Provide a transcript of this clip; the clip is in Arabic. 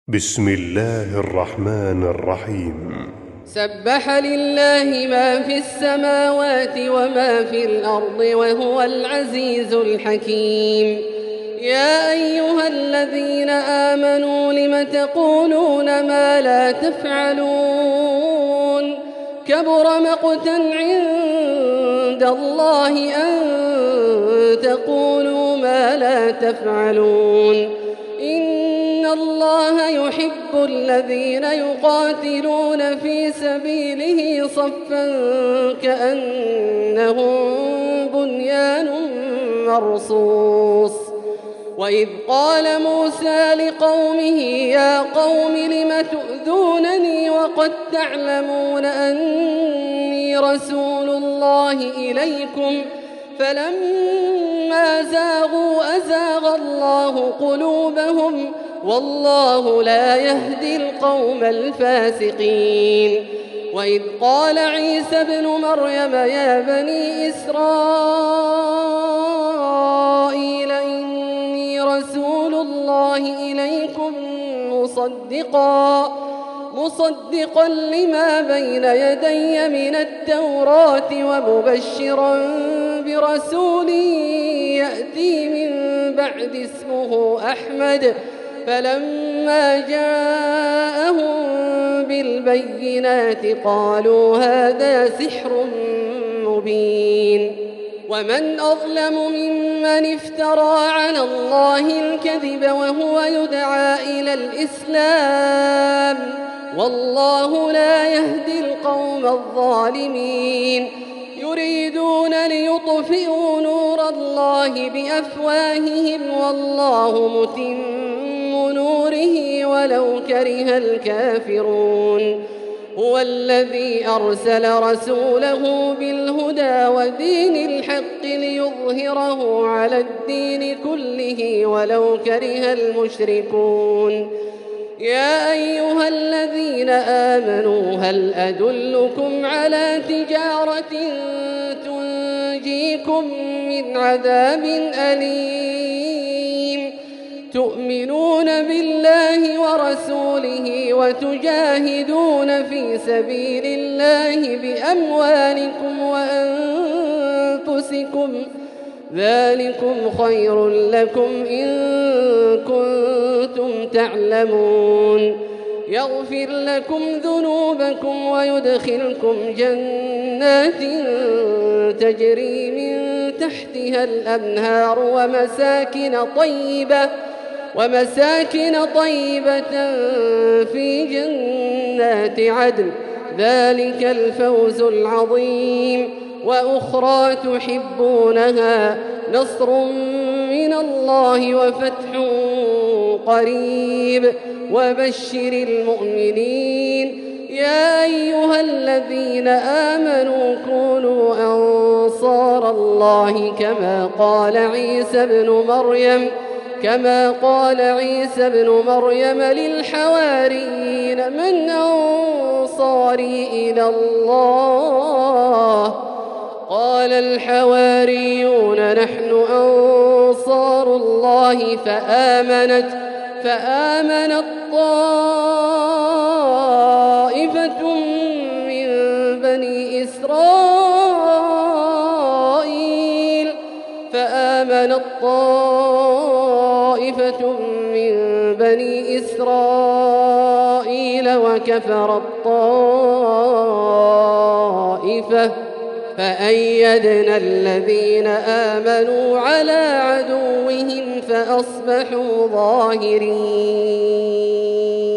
بسم الله الرحمن الرحيم. سبح لله ما في السماوات وما في الأرض وهو العزيز الحكيم. يا أيها الذين آمنوا لم تقولون ما لا تفعلون؟ كبر مقتا عند الله أن تقولوا ما لا تفعلون. إن الله يحب الذين يقاتلون في سبيله صفا كأنهم بنيان مرصوص. وإذ قال موسى لقومه يا قوم لم تؤذونني وقد تعلمون أني رسول الله إليكم فلما زاغوا أزاغ الله قلوبهم والله لا يهدي القوم الفاسقين. وإذ قال عيسى ابن مريم يا بني إسرائيل إني رسول الله إليكم مصدقا لما بين يدي من التوراة ومبشرا برسول يأتي من بعد اسمه أحمد. فلما جاءهم بالبينات قالوا هذا سحر مبين. ومن أظلم ممن افترى على الله الكذب وهو يدعى إلى الإسلام والله لا يهدي القوم الظالمين. يريدون ليطفئوا نور الله بأفواههم والله متم نوره ولو كره الكافرون. هو الذي أرسل رسوله بالهدى ودين الحق ليظهره على الدين كله ولو كره المشركون. يا أيها الذين آمنوا هل أدلكم على تجارة تنجيكم من عذاب أليم؟ تؤمنون بالله ورسوله وتجاهدون في سبيل الله بأموالكم وأنفسكم ذلكم خير لكم إن كنتم تعلمون. يغفر لكم ذنوبكم ويدخلكم جنات تجري من تحتها الأنهار ومساكن طيبة في جنات عدن ذلك الفوز العظيم. وأخرى تحبونها نصر من الله وفتح قريب وبشر المؤمنين. يا أيها الذين آمنوا كونوا أنصار الله كما قال عيسى ابن مريم للحواريين من أنصاري إلى الله؟ قال الحواريون نحن أنصار الله فآمنت طائفة من بني إسرائيل وكفرت طائفة فأيدنا الذين آمنوا على عدوهم فأصبحوا ظاهرين.